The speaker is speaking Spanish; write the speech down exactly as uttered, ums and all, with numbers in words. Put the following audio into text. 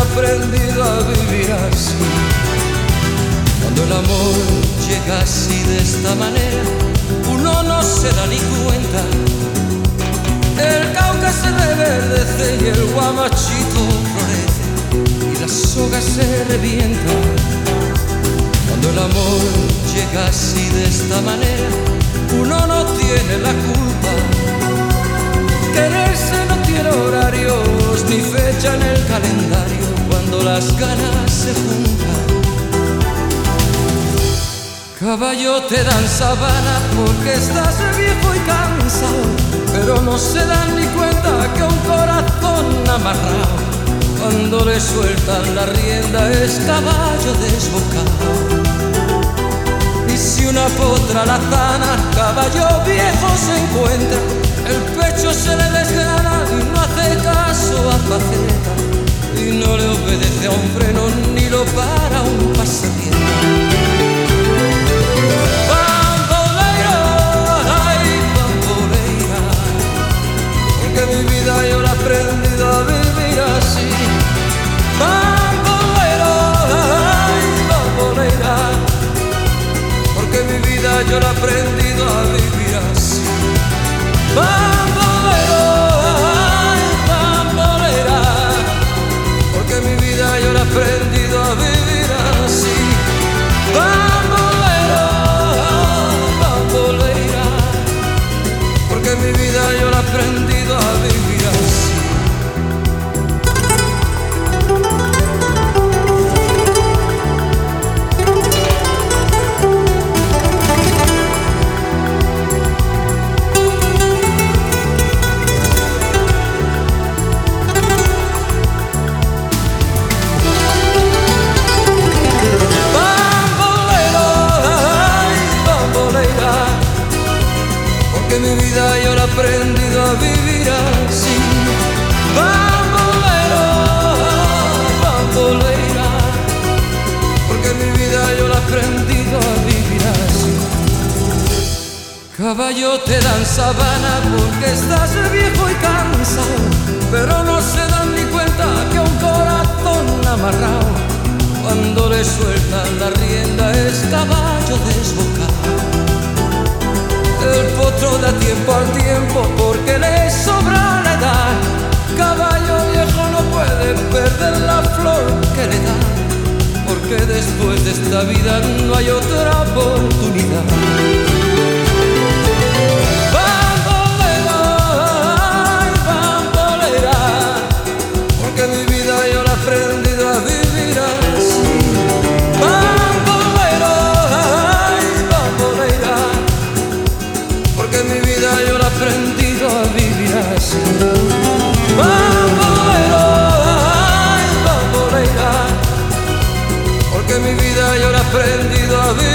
aprendido a vivir así. Cuando el amor llega así de esta manera, uno no se da ni cuenta. El Cauca se reverdece y el guamachito florece y la soga se revienta. Cuando el amor llega así de esta manera, uno no tiene la culpa. Quererse no tiene horarios ni fecha en el calendario cuando las ganas se juntan. Caballo, te dan sabana porque estás viejo y cansado, pero no se dan ni cuenta que un corazón amarrado, cuando le sueltan la rienda, es caballo desbocado. Y si una potra la zana, caballo viejo se encuentra, el pecho se le desgrana y no hace caso a faceta, y no le obedece a un freno ni lo para un pasatiempo. Bambolera, ay, bambolera, porque mi vida yo la he aprendido a vivir así. Bambolera, ay, bambolera, porque mi vida yo la he aprendido a vivir así. Bambolera, ay, bambolera, porque mi vida yo la he aprendido a vivir así. Bambolera, bambolera, porque mi vida yo la he aprendido a vivir así. Porque mi vida yo la he aprendido a vivir así. Bambolera, bambolera, porque mi vida yo la he aprendido a vivir así. Caballo, te dan sabana porque estás viejo y cansado, pero no se dan ni cuenta que un corazón amarrado, cuando le sueltan la rienda, es caballo desbocado. El potro da tiempo al tiempo porque le sobra la edad. Caballo viejo no puede perder la flor que le da, porque después de esta vida no hay otra oportunidad. Bambolera, ay, bambolera, porque mi vida yo la he aprendido a vivir así. Bambolera, ay, bambolera, porque mi vida yo la he aprendido a vivir así. Bambolera, ay, bambolera, porque mi vida yo la he aprendido a vivir.